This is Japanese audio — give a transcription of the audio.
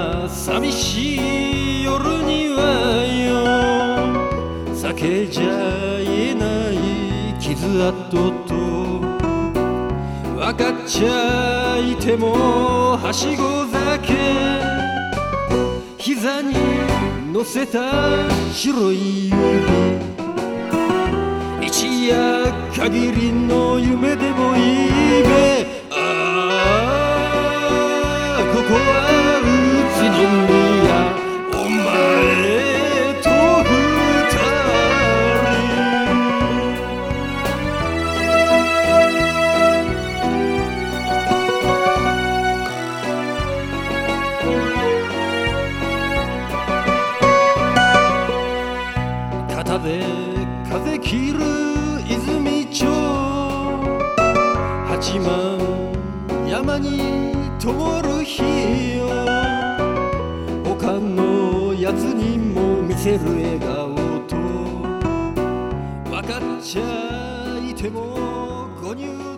な寂しい夜にはよ、酒じゃ言えない傷跡と分かっちゃいてもはしご酒、膝に乗せた白い指、一夜限りの夢でもいいべ。ああここは宇都宮、お前と二人、肩で風切る泉町、八幡山に灯る日よ、他のやつにも見せる笑顔と分かっちゃいてもご入